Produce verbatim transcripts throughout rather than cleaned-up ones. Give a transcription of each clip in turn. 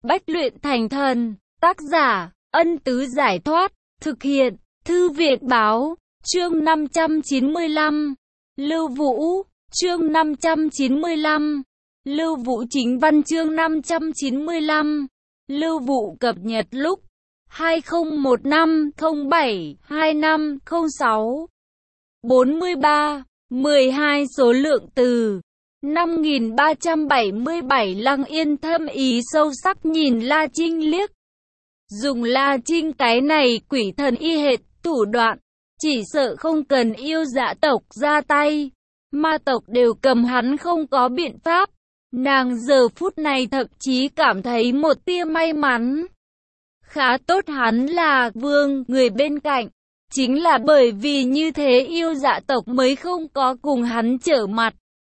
Bách luyện thành thần. Tác giả, Ân Tứ Giải Thoát. Thực hiện, Thư viện Báo. Chương năm trăm chín mươi lăm. Lưu Vũ. Chương năm trăm chín mươi lăm. Lưu Vũ chính văn chương năm trăm chín mươi lăm. Lưu Vũ cập nhật lúc hai không một năm không bảy hai năm không sáu. bốn mươi ba, mười hai số lượng từ. năm nghìn ba trăm bảy mươi bảy. Lăng Yên thâm ý sâu sắc nhìn La Trinh liếc. Dùng La Trinh cái này quỷ thần y hệt thủ đoạn, chỉ sợ không cần yêu dạ tộc ra tay, ma tộc đều cầm hắn không có biện pháp. Nàng giờ phút này thậm chí cảm thấy một tia may mắn. Khá tốt hắn là vương người bên cạnh. Chính là bởi vì như thế yêu dạ tộc mới không có cùng hắn trở mặt.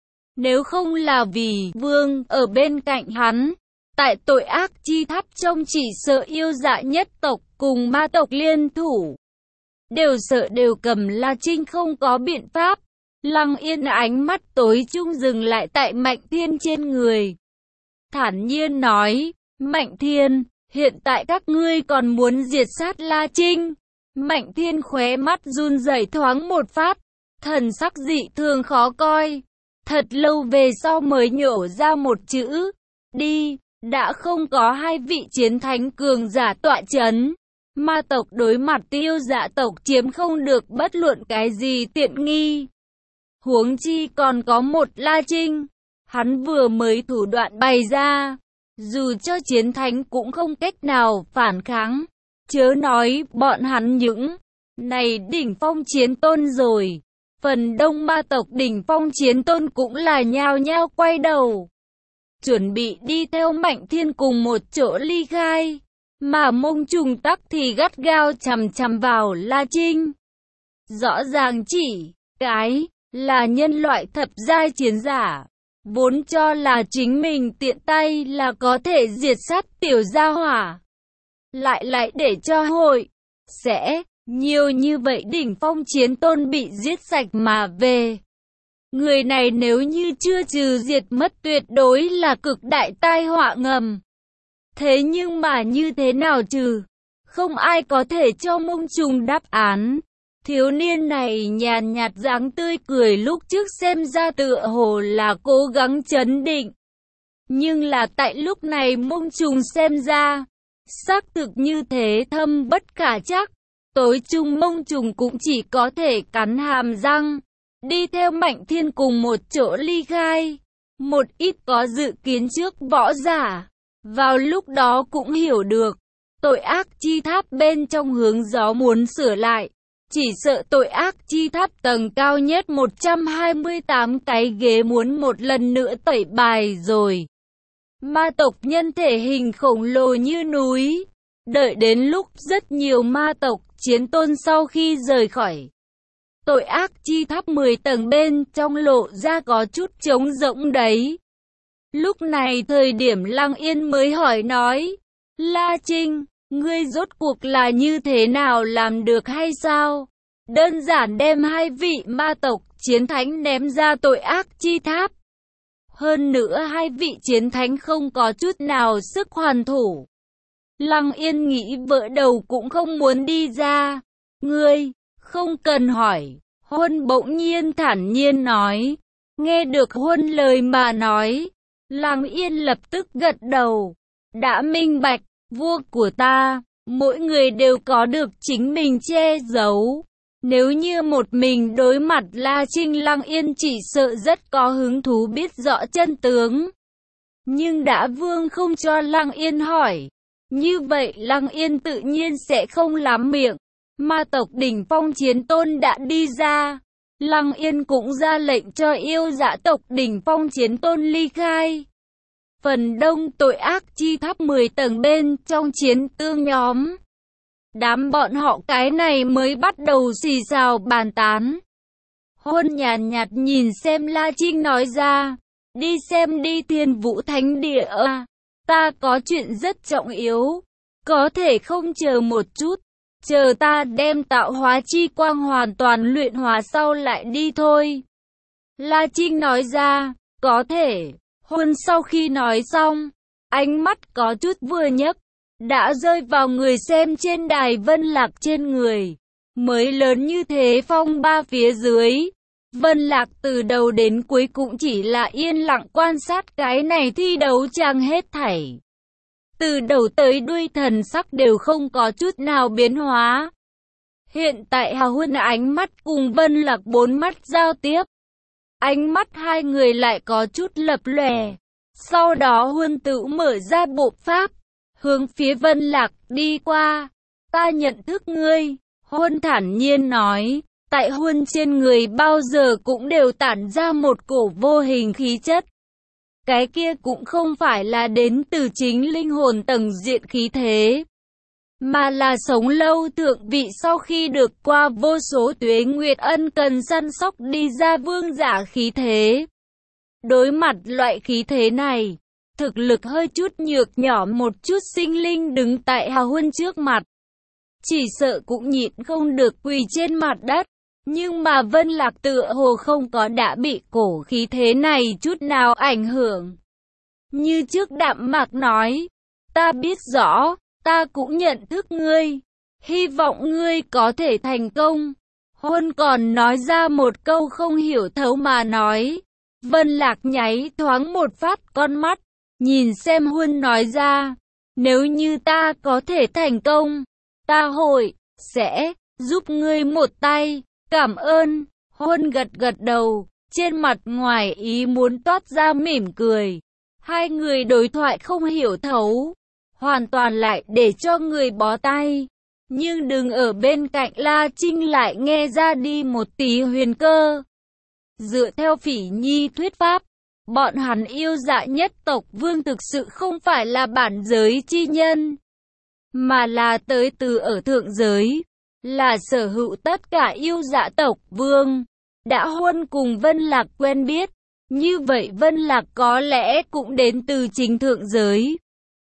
Nếu không là vì vương ở bên cạnh hắn, tại tội ác chi tháp trong chỉ sợ yêu dạ nhất tộc cùng ma tộc liên thủ. Đều sợ đều cầm La Trinh không có biện pháp. Lăng Yên ánh mắt tối trung dừng lại tại Mạnh Thiên trên người. Thản nhiên nói, Mạnh Thiên, hiện tại các ngươi còn muốn diệt sát La Trinh. Mạnh Thiên khóe mắt run rẩy thoáng một phát, thần sắc dị thường khó coi. Thật lâu về sau mới nhổ ra một chữ, đi, đã không có hai vị chiến thánh cường giả tọa chấn. Ma tộc đối mặt tiêu dạ tộc chiếm không được bất luận cái gì tiện nghi. Huống chi còn có một La Trinh, hắn vừa mới thủ đoạn bày ra, dù cho chiến thánh cũng không cách nào phản kháng. Chớ nói bọn hắn những này đỉnh phong chiến tôn rồi. Phần đông ma tộc đỉnh phong chiến tôn cũng là nhao nhao quay đầu, chuẩn bị đi theo Mạnh Thiên cùng một chỗ ly khai. Mà Mông Trùng Tắc thì gắt gao chằm chằm vào La Trinh. Rõ ràng chỉ cái là nhân loại thập giai chiến giả, vốn cho là chính mình tiện tay là có thể diệt sát tiểu gia hỏa. Lại lại để cho hội sẽ nhiều như vậy đỉnh phong chiến tôn bị giết sạch mà về. Người này nếu như chưa trừ diệt mất tuyệt đối là cực đại tai họa ngầm. Thế nhưng mà như thế nào trừ? Không ai có thể cho Mông Trùng đáp án. Thiếu niên này nhàn nhạt dáng tươi cười lúc trước xem ra tựa hồ là cố gắng trấn định. Nhưng là tại lúc này Mông Trùng xem ra, xác thực như thế thâm bất khả chắc. Tối chung Mông Trùng cũng chỉ có thể cắn hàm răng, đi theo Mạnh Thiên cùng một chỗ ly khai. Một ít có dự kiến trước võ giả, vào lúc đó cũng hiểu được, tội ác chi tháp bên trong hướng gió muốn sửa lại. Chỉ sợ tội ác chi tháp tầng cao nhất một trăm hai mươi tám cái ghế muốn một lần nữa tẩy bài rồi. Ma tộc nhân thể hình khổng lồ như núi. Đợi đến lúc rất nhiều ma tộc chiến tôn sau khi rời khỏi tội ác chi tháp mười tầng bên trong lộ ra có chút trống rỗng đấy. Lúc này thời điểm Lăng Yên mới hỏi nói, La Trinh, ngươi rốt cuộc là như thế nào làm được hay sao? Đơn giản đem hai vị ma tộc chiến thánh ném ra tội ác chi tháp. Hơn nữa hai vị chiến thánh không có chút nào sức hoàn thủ. Lăng Yên nghĩ vỡ đầu cũng không muốn đi ra. Ngươi, không cần hỏi. Huân bỗng nhiên thản nhiên nói. Nghe được Huân lời mà nói, Lăng Yên lập tức gật đầu. Đã minh bạch, vua của ta, mỗi người đều có được chính mình che giấu. Nếu như một mình đối mặt La Trinh, Lăng Yên chỉ sợ rất có hứng thú biết rõ chân tướng. Nhưng đã vương không cho Lăng Yên hỏi, như vậy Lăng Yên tự nhiên sẽ không lắm miệng. Ma tộc đỉnh phong chiến tôn đã đi ra, Lăng Yên cũng ra lệnh cho yêu dã tộc đỉnh phong chiến tôn ly khai. Phần đông tội ác chi tháp mười tầng bên trong chiến tương nhóm, đám bọn họ cái này mới bắt đầu xì xào bàn tán. Huân nhàn nhạt nhìn xem La Trinh nói ra, đi xem đi Thiên Vũ Thánh Địa à, ta có chuyện rất trọng yếu, có thể không chờ một chút, chờ ta đem tạo hóa chi quang hoàn toàn luyện hóa sau lại đi thôi. La Trinh nói ra, có thể. Huân sau khi nói xong, Ánh mắt có chút vừa nhấc, đã rơi vào người xem trên đài Vân Lạc trên người. Mới lớn như thế phong ba phía dưới. Vân Lạc từ đầu đến cuối cũng chỉ là yên lặng quan sát cái này thi đấu trang hết thảy. Từ đầu tới đuôi thần sắc đều không có chút nào biến hóa. Hiện tại Hà Huân ánh mắt cùng Vân Lạc bốn mắt giao tiếp. Ánh mắt hai người lại có chút lập lòe. Sau đó Huân tự mở ra bộ pháp, hướng phía Vân Lạc đi qua. Ta nhận thức ngươi, Huân thản nhiên nói. Tại Huân trên người bao giờ cũng đều tản ra một cổ vô hình khí chất. Cái kia cũng không phải là đến từ chính linh hồn tầng diện khí thế, mà là sống lâu thượng vị sau khi được qua vô số tuế nguyệt ân cần săn sóc đi ra vương giả khí thế. Đối mặt loại khí thế này, thực lực hơi chút nhược nhỏ một chút sinh linh đứng tại Hà Huân trước mặt, chỉ sợ cũng nhịn không được quỳ trên mặt đất. Nhưng mà Vân Lạc tựa hồ không có đã bị cổ khí thế này chút nào ảnh hưởng. Như trước đạm mạc nói, ta biết rõ, ta cũng nhận thức ngươi, hy vọng ngươi có thể thành công. Huân còn nói ra một câu không hiểu thấu mà nói. Vân Lạc nháy thoáng một phát con mắt, nhìn xem Huân nói ra, nếu như ta có thể thành công, ta hội, sẽ, giúp ngươi một tay. Cảm ơn, Huân gật gật đầu, trên mặt ngoài ý muốn toát ra mỉm cười. Hai người đối thoại không hiểu thấu, hoàn toàn lại để cho người bó tay. Nhưng đừng ở bên cạnh La Trinh lại nghe ra đi một tí huyền cơ. Dựa theo Phỉ Nhi thuyết pháp, bọn hắn yêu dạ nhất tộc vương thực sự không phải là bản giới chi nhân, mà là tới từ ở thượng giới. Là sở hữu tất cả yêu dạ tộc vương. Đã Huân cùng Vân Lạc quen biết, như vậy Vân Lạc có lẽ cũng đến từ chính thượng giới.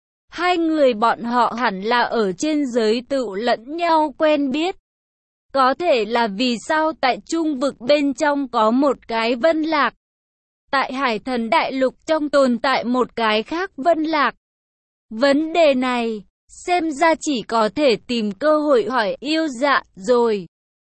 Hai người bọn họ hẳn là ở trên giới tự lẫn nhau quen biết. Có thể là vì sao tại trung vực bên trong có một cái Vân Lạc, tại Hải Thần Đại Lục trong tồn tại một cái khác Vân Lạc. Vấn đề này xem ra chỉ có thể tìm cơ hội hỏi yêu dạ rồi.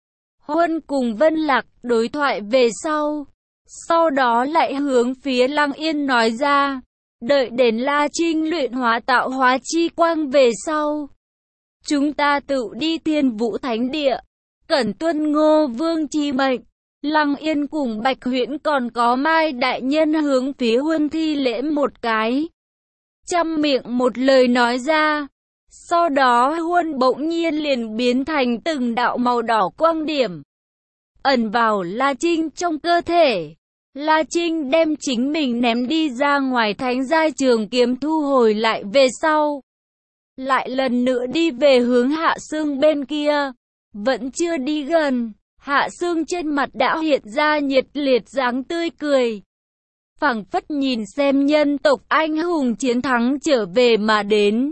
Huân cùng Vân Lạc đối thoại về sau, sau đó lại hướng phía Lăng Yên nói ra, đợi đến La Trinh luyện hóa tạo hóa chi quang về sau, chúng ta tự đi Thiên Vũ Thánh Địa, cẩn tuân Ngô Vương chi mệnh. Lăng Yên cùng Bạch Huyễn còn có Mai đại nhân hướng phía Huân thi lễ một cái, trăm miệng một lời nói ra. Sau đó Huân bỗng nhiên liền biến thành từng đạo màu đỏ quang điểm, ẩn vào La Trinh trong cơ thể. La Trinh đem chính mình ném đi ra ngoài thánh giai trường kiếm thu hồi lại về sau, lại lần nữa đi về hướng Hạ Sương bên kia. Vẫn chưa đi gần, Hạ Sương trên mặt đã hiện ra nhiệt liệt dáng tươi cười, phảng phất nhìn xem nhân tộc anh hùng chiến thắng trở về mà đến.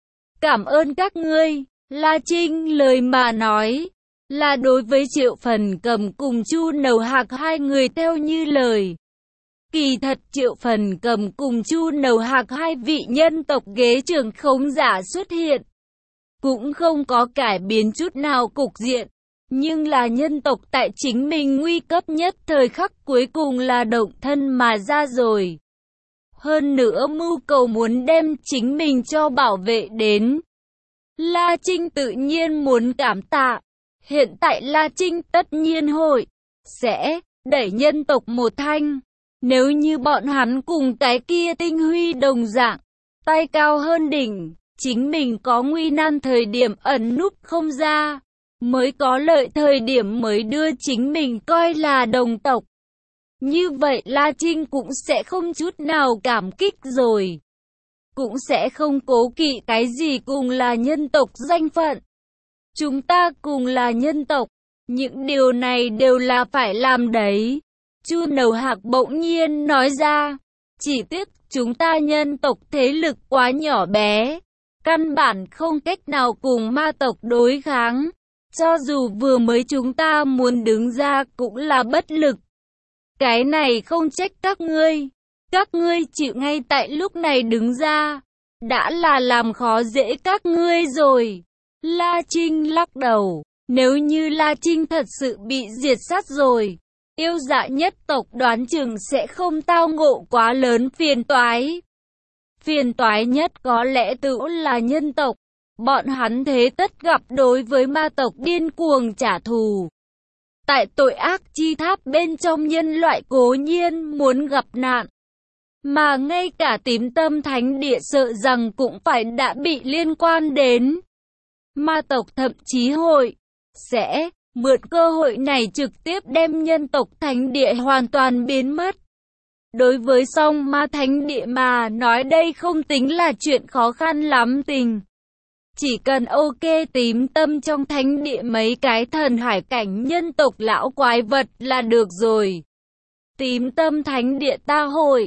Cảm ơn các ngươi, La Trinh lời mà nói, là đối với Triệu Phần Cầm cùng Chu Nầu Hạc hai người theo như lời. Kỳ thật Triệu Phần Cầm cùng Chu Nầu Hạc hai vị nhân tộc ghế trưởng khống giả xuất hiện, cũng không có cải biến chút nào cục diện, nhưng là nhân tộc tại chính mình nguy cấp nhất thời khắc cuối cùng là động thân mà ra rồi. Hơn nữa mưu cầu muốn đem chính mình cho bảo vệ đến. La Trinh tự nhiên muốn cảm tạ. Hiện tại La Trinh tất nhiên hội sẽ đẩy nhân tộc một thanh. Nếu như bọn hắn cùng cái kia Tinh Huy đồng dạng, tay cao hơn đỉnh, chính mình có nguy nan thời điểm ẩn núp không ra, mới có lợi thời điểm mới đưa chính mình coi là đồng tộc. Như vậy La Trinh cũng sẽ không chút nào cảm kích rồi, cũng sẽ không cố kỵ cái gì cùng là nhân tộc danh phận. Chúng ta cùng là nhân tộc, những điều này đều là phải làm đấy. Chu Nầu Hạc bỗng nhiên nói ra, chỉ tiếc chúng ta nhân tộc thế lực quá nhỏ bé, căn bản không cách nào cùng ma tộc đối kháng. Cho dù vừa mới chúng ta muốn đứng ra cũng là bất lực. Cái này không trách các ngươi, các ngươi chịu ngay tại lúc này đứng ra, đã là làm khó dễ các ngươi rồi. La Trinh lắc đầu, nếu như La Trinh thật sự bị diệt sát rồi, yêu dạ nhất tộc đoán chừng sẽ không tao ngộ quá lớn phiền toái. Phiền toái nhất có lẽ tự là nhân tộc, bọn hắn thế tất gặp đối với ma tộc điên cuồng trả thù. Tại tội ác chi tháp bên trong nhân loại cố nhiên muốn gặp nạn, mà ngay cả tím tâm thánh địa sợ rằng cũng phải đã bị liên quan đến. Ma tộc thậm chí hội sẽ mượn cơ hội này trực tiếp đem nhân tộc thánh địa hoàn toàn biến mất. Đối với song ma thánh địa mà nói đây không tính là chuyện khó khăn lắm tình. Chỉ cần ok tím tâm trong thánh địa mấy cái thần hải cảnh nhân tộc lão quái vật là được rồi. Tím tâm thánh địa ta hội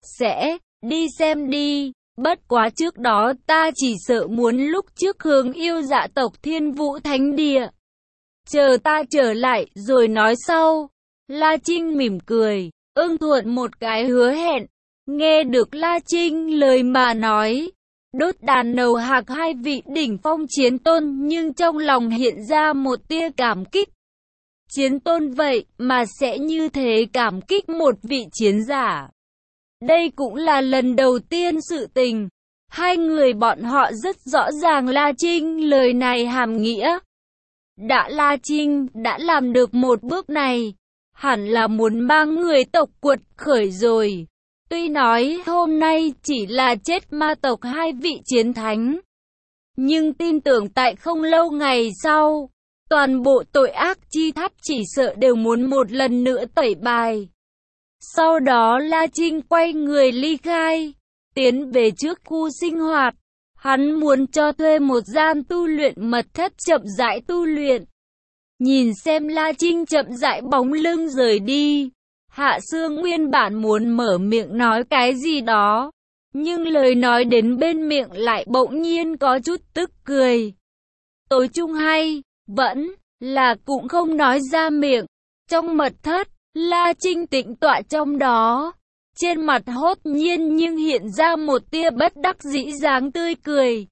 sẽ đi xem đi. Bất quá trước đó ta chỉ sợ muốn lúc trước hướng yêu dạ tộc Thiên Vũ thánh địa. Chờ ta trở lại rồi nói sau. La Trinh mỉm cười, ưng thuận một cái hứa hẹn. Nghe được La Trinh lời mà nói, đốt đàn nầu hạc hai vị đỉnh phong chiến tôn nhưng trong lòng hiện ra một tia cảm kích. Chiến tôn vậy mà sẽ như thế cảm kích một vị chiến giả. Đây cũng là lần đầu tiên sự tình. Hai người bọn họ rất rõ ràng La Trinh lời này hàm nghĩa. Đã La Trinh đã làm được một bước này, hẳn là muốn mang người tộc quật khởi rồi. Tuy nói hôm nay chỉ là chết ma tộc hai vị chiến thánh, nhưng tin tưởng tại không lâu ngày sau, toàn bộ tội ác chi tháp chỉ sợ đều muốn một lần nữa tẩy bài. Sau đó La Trinh quay người ly khai, tiến về trước khu sinh hoạt. Hắn muốn cho thuê một gian tu luyện mật thất chậm rãi tu luyện. Nhìn xem La Trinh chậm rãi bóng lưng rời đi, Hạ Sương nguyên bản muốn mở miệng nói cái gì đó, nhưng lời nói đến bên miệng lại bỗng nhiên có chút tức cười. Tối chung hay, vẫn là cũng không nói ra miệng. Trong mật thất, La Trinh tĩnh tọa trong đó, trên mặt hốt nhiên nhưng hiện ra một tia bất đắc dĩ dáng tươi cười.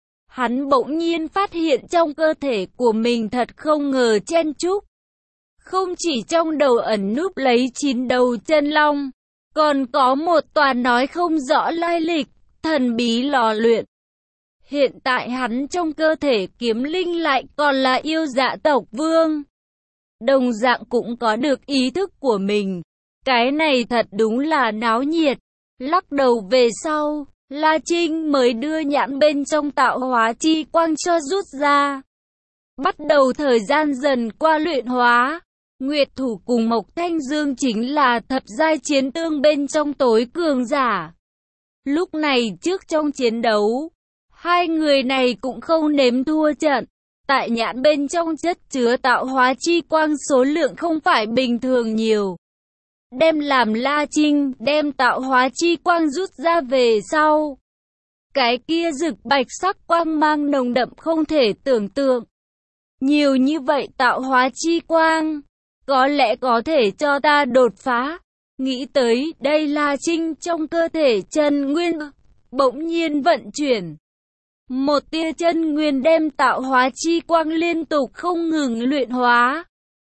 Hắn bỗng nhiên phát hiện trong cơ thể của mình thật không ngờ chen chúc. Không chỉ trong đầu ẩn núp lấy chín đầu chân long, còn có một tòa nói không rõ lai lịch, thần bí lò luyện. Hiện tại hắn trong cơ thể kiếm linh lại còn là yêu dạ tộc vương. Đồng dạng cũng có được ý thức của mình. Cái này thật đúng là náo nhiệt. Lắc đầu về sau, La Trinh mới đưa nhãn bên trong tạo hóa chi quang cho rút ra. Bắt đầu thời gian dần qua luyện hóa. Nguyệt Thủ cùng Mộc Thanh Dương chính là thập giai chiến tương bên trong tối cường giả. Lúc này trước trong chiến đấu, hai người này cũng không nếm thua trận. Tại nhãn bên trong chất chứa tạo hóa chi quang số lượng không phải bình thường nhiều. Đem làm La Trinh đem tạo hóa chi quang rút ra về sau. Cái kia rực bạch sắc quang mang nồng đậm không thể tưởng tượng. Nhiều như vậy tạo hóa chi quang, có lẽ có thể cho ta đột phá. Nghĩ tới đây La Trinh trong cơ thể chân nguyên bỗng nhiên vận chuyển. Một tia chân nguyên đem tạo hóa chi quang liên tục không ngừng luyện hóa.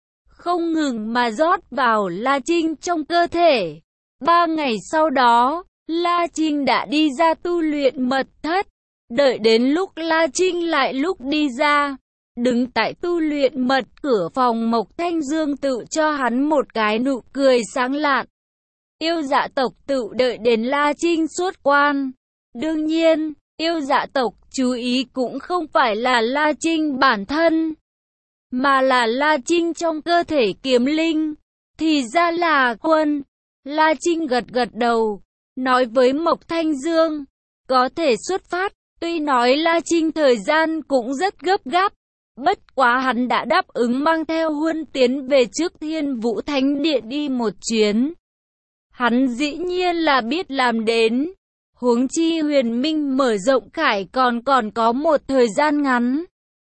Không ngừng mà rót vào La Trinh trong cơ thể. Ba ngày sau đó, La Trinh đã đi ra tu luyện mật thất. Đợi đến lúc La Trinh lại lúc đi ra, đứng tại tu luyện mật cửa phòng, Mộc Thanh Dương tự cho hắn một cái nụ cười sáng lạn. Yêu dạ tộc tự đợi đến La Trinh xuất quan. Đương nhiên, yêu dạ tộc chú ý cũng không phải là La Trinh bản thân, mà là La Trinh trong cơ thể kiếm linh. Thì ra là quân. La Trinh gật gật đầu, nói với Mộc Thanh Dương, có thể xuất phát. Tuy nói La Trinh thời gian cũng rất gấp gáp, bất quá hắn đã đáp ứng mang theo Huân tiến về trước Thiên Vũ Thánh Địa đi một chuyến. Hắn dĩ nhiên là biết làm đến. Huống chi huyền minh mở rộng khải còn còn có một thời gian ngắn.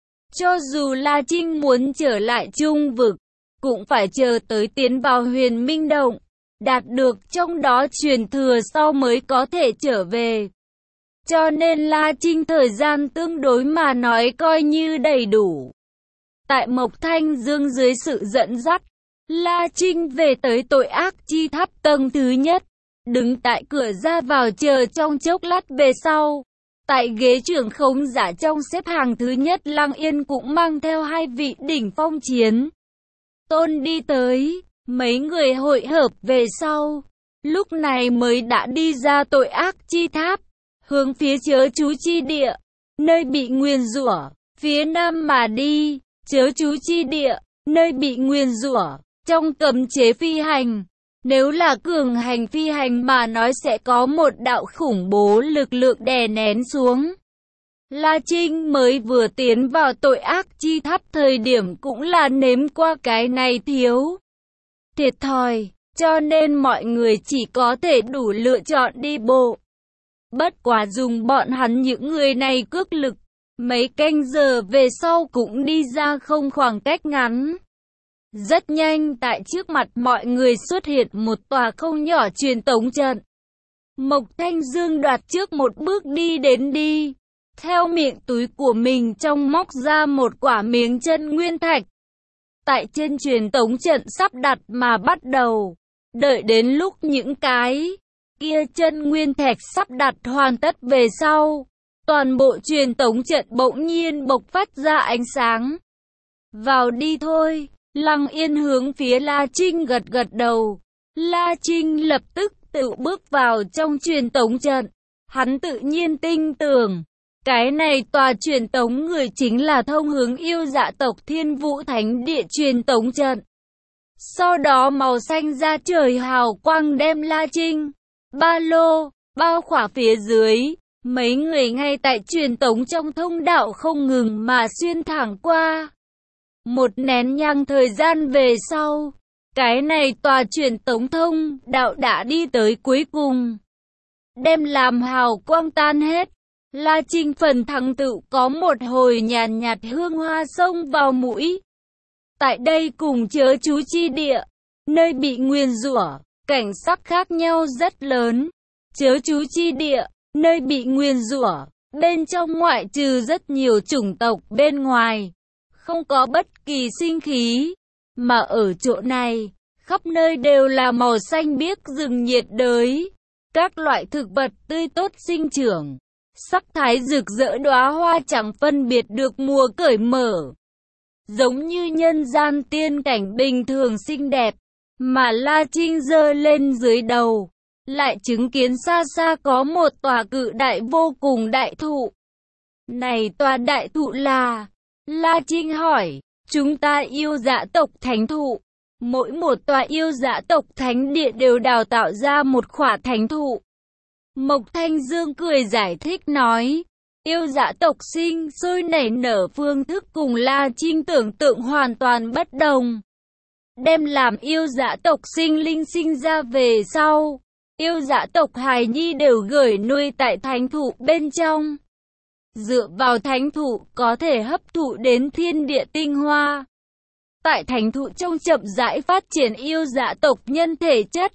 Cho dù La Trinh muốn trở lại Trung Vực, cũng phải chờ tới tiến vào huyền minh động, đạt được trong đó truyền thừa sau mới có thể trở về. cho nên La Trinh thời gian tương đối mà nói coi như đầy đủ. Tại Mộc Thanh Dương dưới sự dẫn dắt, La Trinh về tới tội ác chi tháp tầng thứ nhất, đứng tại cửa ra vào chờ trong chốc lát về sau. Tại ghế trưởng khống giả trong xếp hàng thứ nhất, Lăng Yên cũng mang theo hai vị đỉnh phong chiến tôn đi tới, mấy người hội hợp về sau, lúc này mới đã đi ra tội ác chi tháp, hướng phía chớ chú chi địa, nơi bị nguyền rủa, phía nam mà đi. Chớ chú chi địa, nơi bị nguyền rủa, trong cấm chế phi hành. Nếu là cường hành phi hành mà nói sẽ có một đạo khủng bố lực lượng đè nén xuống. La Trinh mới vừa tiến vào tội ác chi tháp thời điểm cũng là nếm qua cái này thiếu thiệt thòi, cho nên mọi người chỉ có thể đủ lựa chọn đi bộ. Bất quá dùng bọn hắn những người này cước lực, mấy canh giờ về sau cũng đi ra không khoảng cách ngắn. Rất nhanh tại trước mặt mọi người xuất hiện một tòa không nhỏ truyền tống trận. Mộc Thanh Dương đoạt trước một bước đi đến đi, theo miệng túi của mình trong móc ra một quả miếng chân nguyên thạch. Tại trên truyền tống trận sắp đặt mà bắt đầu, đợi đến lúc những cái kia chân nguyên thạch sắp đặt hoàn tất về sau, toàn bộ truyền tống trận bỗng nhiên bộc phát ra ánh sáng. Vào đi thôi, Lăng Yên hướng phía La Trinh gật gật đầu. La Trinh lập tức tự bước vào trong truyền tống trận. Hắn tự nhiên tin tưởng, cái này tòa truyền tống người chính là thông hướng yêu dạ tộc Thiên Vũ Thánh Địa truyền tống trận. Sau đó màu xanh ra trời hào quang đem La Trinh, ba lô, bao khỏa phía dưới. Mấy người ngay tại truyền tống trong thông đạo không ngừng mà xuyên thẳng qua. Một nén nhang thời gian về sau, cái này tòa truyền tống thông đạo đã đi tới cuối cùng. Đem làm hào quang tan hết, La Trinh phần thắng tự có một hồi nhàn nhạt hương hoa xông vào mũi. Tại đây cùng chớ chú chi địa, nơi bị nguyền rủa, cảnh sắc khác nhau rất lớn. Chớ chú chi địa, nơi bị nguyền rủa, bên trong ngoại trừ rất nhiều chủng tộc bên ngoài, không có bất kỳ sinh khí, mà ở chỗ này, khắp nơi đều là màu xanh biếc rừng nhiệt đới, các loại thực vật tươi tốt sinh trưởng, sắc thái rực rỡ đóa hoa chẳng phân biệt được mùa cởi mở, giống như nhân gian tiên cảnh bình thường xinh đẹp, mà La Trinh giơ lên dưới đầu. Lại chứng kiến xa xa có một tòa cự đại vô cùng đại thụ. Này tòa đại thụ là... La Trinh hỏi, chúng ta yêu dạ tộc thánh thụ. Mỗi một tòa yêu dạ tộc thánh địa đều đào tạo ra một khỏa thánh thụ. Mộc Thanh Dương cười giải thích nói, yêu dạ tộc sinh sôi nảy nở phương thức cùng La Trinh tưởng tượng hoàn toàn bất đồng. Đem làm yêu dạ tộc sinh linh sinh ra về sau, yêu dạ tộc hài nhi đều gửi nuôi tại thánh thụ bên trong. Dựa vào thánh thụ có thể hấp thụ đến thiên địa tinh hoa. Tại thánh thụ trong chậm rãi phát triển yêu dạ tộc nhân thể chất.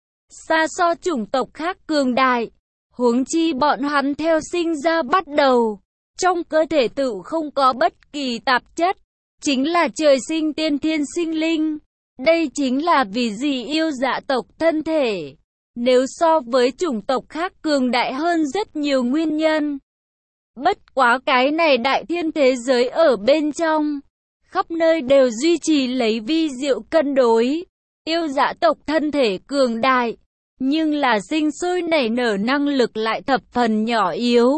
Xa so chủng tộc khác cường đại. Huống chi bọn hắn theo sinh ra bắt đầu. Trong cơ thể tự không có bất kỳ tạp chất. Chính là trời sinh tiên thiên sinh linh. Đây chính là vì gì yêu dạ tộc thân thể. Nếu so với chủng tộc khác cường đại hơn rất nhiều nguyên nhân. Bất quá cái này đại thiên thế giới ở bên trong, khắp nơi đều duy trì lấy vi diệu cân đối. Yêu dạ tộc thân thể cường đại, nhưng là sinh sôi nảy nở năng lực lại thập phần nhỏ yếu.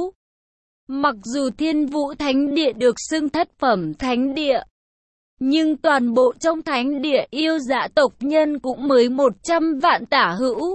Mặc dù Thiên Vũ Thánh Địa được xưng thất phẩm thánh địa, nhưng toàn bộ trong thánh địa yêu dạ tộc nhân cũng mới một trăm vạn tả hữu.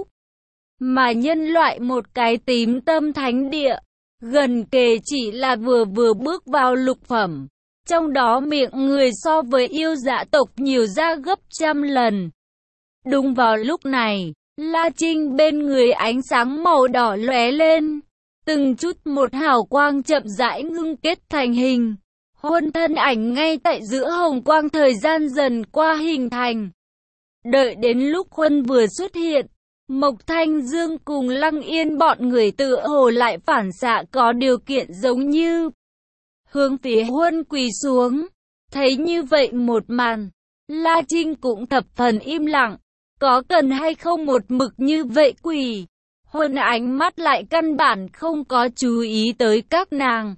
Mà nhân loại một cái tím tâm thánh địa, gần kề chỉ là vừa vừa bước vào lục phẩm. Trong đó miệng người so với yêu dạ tộc nhiều ra gấp trăm lần. Đúng vào lúc này, La Trinh bên người ánh sáng màu đỏ lóe lên. Từng chút một hào quang chậm rãi ngưng kết thành hình. Huân thân ảnh ngay tại giữa hồng quang thời gian dần qua hình thành. Đợi đến lúc Huân vừa xuất hiện, Mộc Thanh Dương cùng Lăng Yên bọn người tựa hồ lại phản xạ có điều kiện giống như hướng phía Huân quỳ xuống. Thấy như vậy một màn, La Trinh cũng thập phần im lặng. Có cần hay không một mực như vậy quỳ? Huân ánh mắt lại căn bản không có chú ý tới các nàng.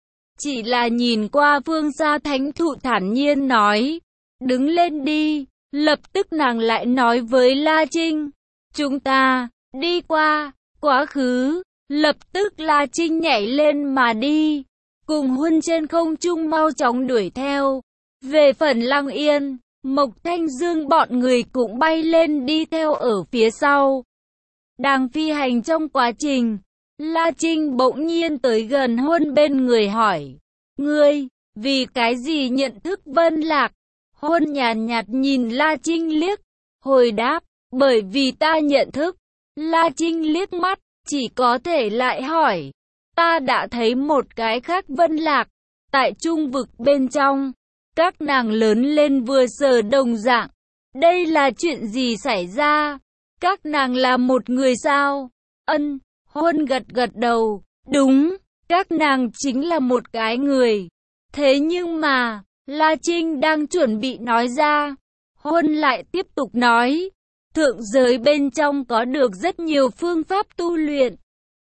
Chỉ là nhìn qua phương xa thánh thụ thản nhiên nói, đứng lên đi. Lập tức nàng lại nói với La Trinh, chúng ta, đi qua, quá khứ. Lập tức La Trinh nhảy lên mà đi, cùng Huân trên không trung mau chóng đuổi theo. Về phần Lăng Yên, Mộc Thanh Dương bọn người cũng bay lên đi theo ở phía sau. Đang phi hành trong quá trình, La Trinh bỗng nhiên tới gần Huân bên người hỏi, ngươi, vì cái gì nhận thức Vân Lạc? Huân nhàn nhạt nhìn La Trinh liếc, hồi đáp, bởi vì ta nhận thức. La Trinh liếc mắt, chỉ có thể lại hỏi, ta đã thấy một cái khác Vân Lạc, tại trung vực bên trong, các nàng lớn lên vừa sờ đồng dạng. Đây là chuyện gì xảy ra? Các nàng là một người sao? Ân, Huân gật gật đầu, đúng, các nàng chính là một cái người. Thế nhưng mà, La Trinh đang chuẩn bị nói ra, Huân lại tiếp tục nói, thượng giới bên trong có được rất nhiều phương pháp tu luyện.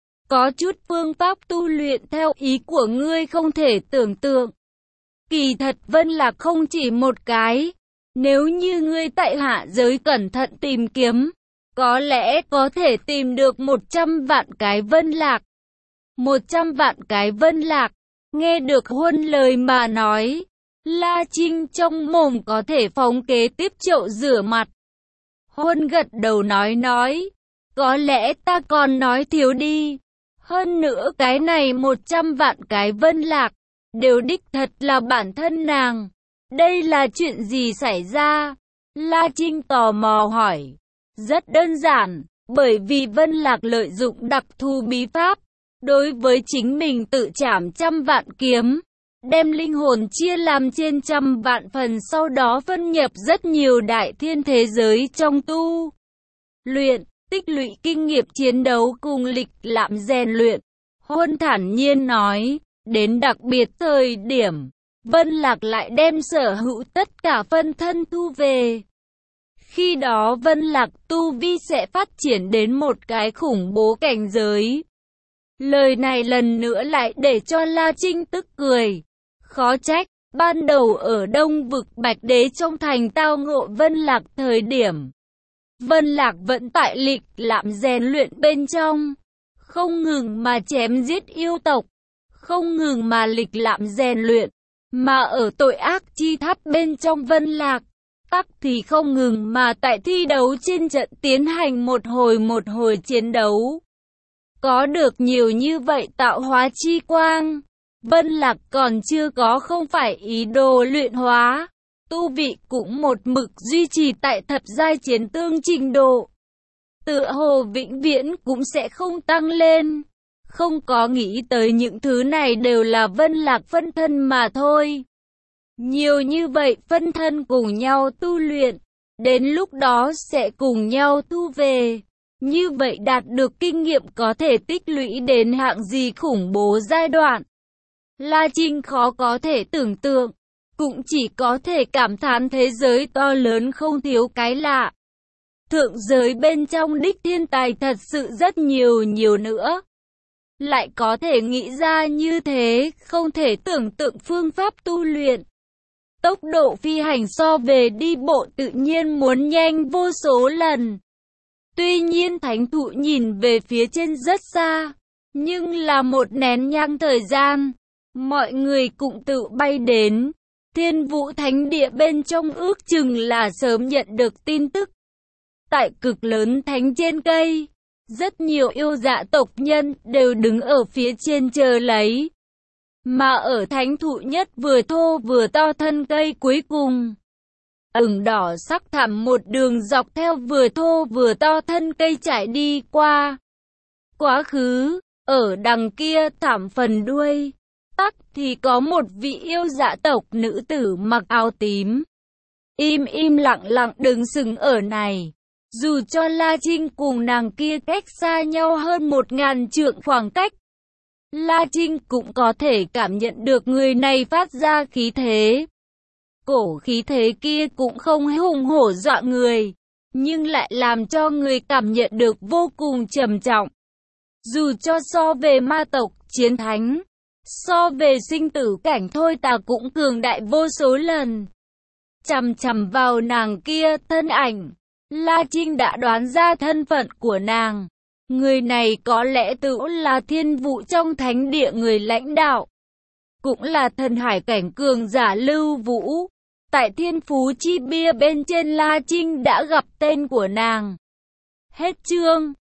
Có chút phương pháp tu luyện theo ý của ngươi không thể tưởng tượng. Kỳ thật Vân Lạc không chỉ một cái. Nếu như ngươi tại hạ giới cẩn thận tìm kiếm, có lẽ có thể tìm được một trăm vạn cái Vân Lạc. Một trăm vạn cái Vân Lạc. Nghe được Huân lời mà nói, La Trinh trong mồm có thể phóng kế tiếp chậu rửa mặt. Huân gật đầu nói nói, có lẽ ta còn nói thiếu đi. Hơn nữa cái này một trăm vạn cái Vân Lạc, đều đích thật là bản thân nàng. Đây là chuyện gì xảy ra? La Trinh tò mò hỏi. Rất đơn giản, bởi vì Vân Lạc lợi dụng đặc thù bí pháp, đối với chính mình tự trảm trăm vạn kiếm, đem linh hồn chia làm trên trăm vạn phần, sau đó phân nhập rất nhiều đại thiên thế giới trong tu luyện, tích lũy kinh nghiệm chiến đấu cùng lịch lãm rèn luyện. Huân thản nhiên nói, đến đặc biệt thời điểm, Vân Lạc lại đem sở hữu tất cả phân thân thu về. Khi đó Vân Lạc tu vi sẽ phát triển đến một cái khủng bố cảnh giới. Lời này lần nữa lại để cho La Trinh tức cười. Khó trách, ban đầu ở Đông vực Bạch Đế trong thành tao ngộ Vân Lạc thời điểm, Vân Lạc vẫn tại lịch lãm rèn luyện bên trong, không ngừng mà chém giết yêu tộc, không ngừng mà lịch lãm rèn luyện, mà ở tội ác chi tháp bên trong Vân Lạc, tắc thì không ngừng mà tại thi đấu trên trận tiến hành một hồi một hồi chiến đấu. Có được nhiều như vậy tạo hóa chi quang, Vân Lạc còn chưa có không phải ý đồ luyện hóa, tu vị cũng một mực duy trì tại thập giai chiến tương trình độ. Tựa hồ vĩnh viễn cũng sẽ không tăng lên, không có nghĩ tới những thứ này đều là Vân Lạc phân thân mà thôi. Nhiều như vậy phân thân cùng nhau tu luyện, đến lúc đó sẽ cùng nhau thu về. Như vậy đạt được kinh nghiệm có thể tích lũy đến hạng gì khủng bố giai đoạn. La Trinh khó có thể tưởng tượng, cũng chỉ có thể cảm thán thế giới to lớn không thiếu cái lạ. Thượng giới bên trong đích thiên tài thật sự rất nhiều nhiều nữa. Lại có thể nghĩ ra như thế, không thể tưởng tượng phương pháp tu luyện. Tốc độ phi hành so về đi bộ tự nhiên muốn nhanh vô số lần. Tuy nhiên thánh thụ nhìn về phía trên rất xa, nhưng là một nén nhang thời gian, mọi người cũng tự bay đến. Thiên Vũ Thánh Địa bên trong ước chừng là sớm nhận được tin tức. Tại cực lớn thánh trên cây, rất nhiều yêu dạ tộc nhân đều đứng ở phía trên chờ lấy. Mà ở thánh thụ nhất vừa thô vừa to thân cây cuối cùng, ửng đỏ sắc thẳm một đường dọc theo vừa thô vừa to thân cây trải đi qua. Quá khứ, ở đằng kia thẳm phần đuôi, tắc thì có một vị yêu dạ tộc nữ tử mặc áo tím. Im im lặng lặng đứng sừng ở này. Dù cho La Trinh cùng nàng kia cách xa nhau hơn một ngàn trượng khoảng cách, La Trinh cũng có thể cảm nhận được người này phát ra khí thế. Cổ khí thế kia cũng không hùng hổ dọa người, nhưng lại làm cho người cảm nhận được vô cùng trầm trọng. Dù cho so về ma tộc, chiến thánh, so về sinh tử cảnh thôi ta cũng cường đại vô số lần. Chằm chằm vào nàng kia, thân ảnh, La Trinh đã đoán ra thân phận của nàng. Người này có lẽ tự là thiên vụ trong thánh địa người lãnh đạo, cũng là thần hải cảnh cường giả Lưu Vũ. Tại thiên phú chi bia bên trên La Trinh đã gặp tên của nàng. Hết chương.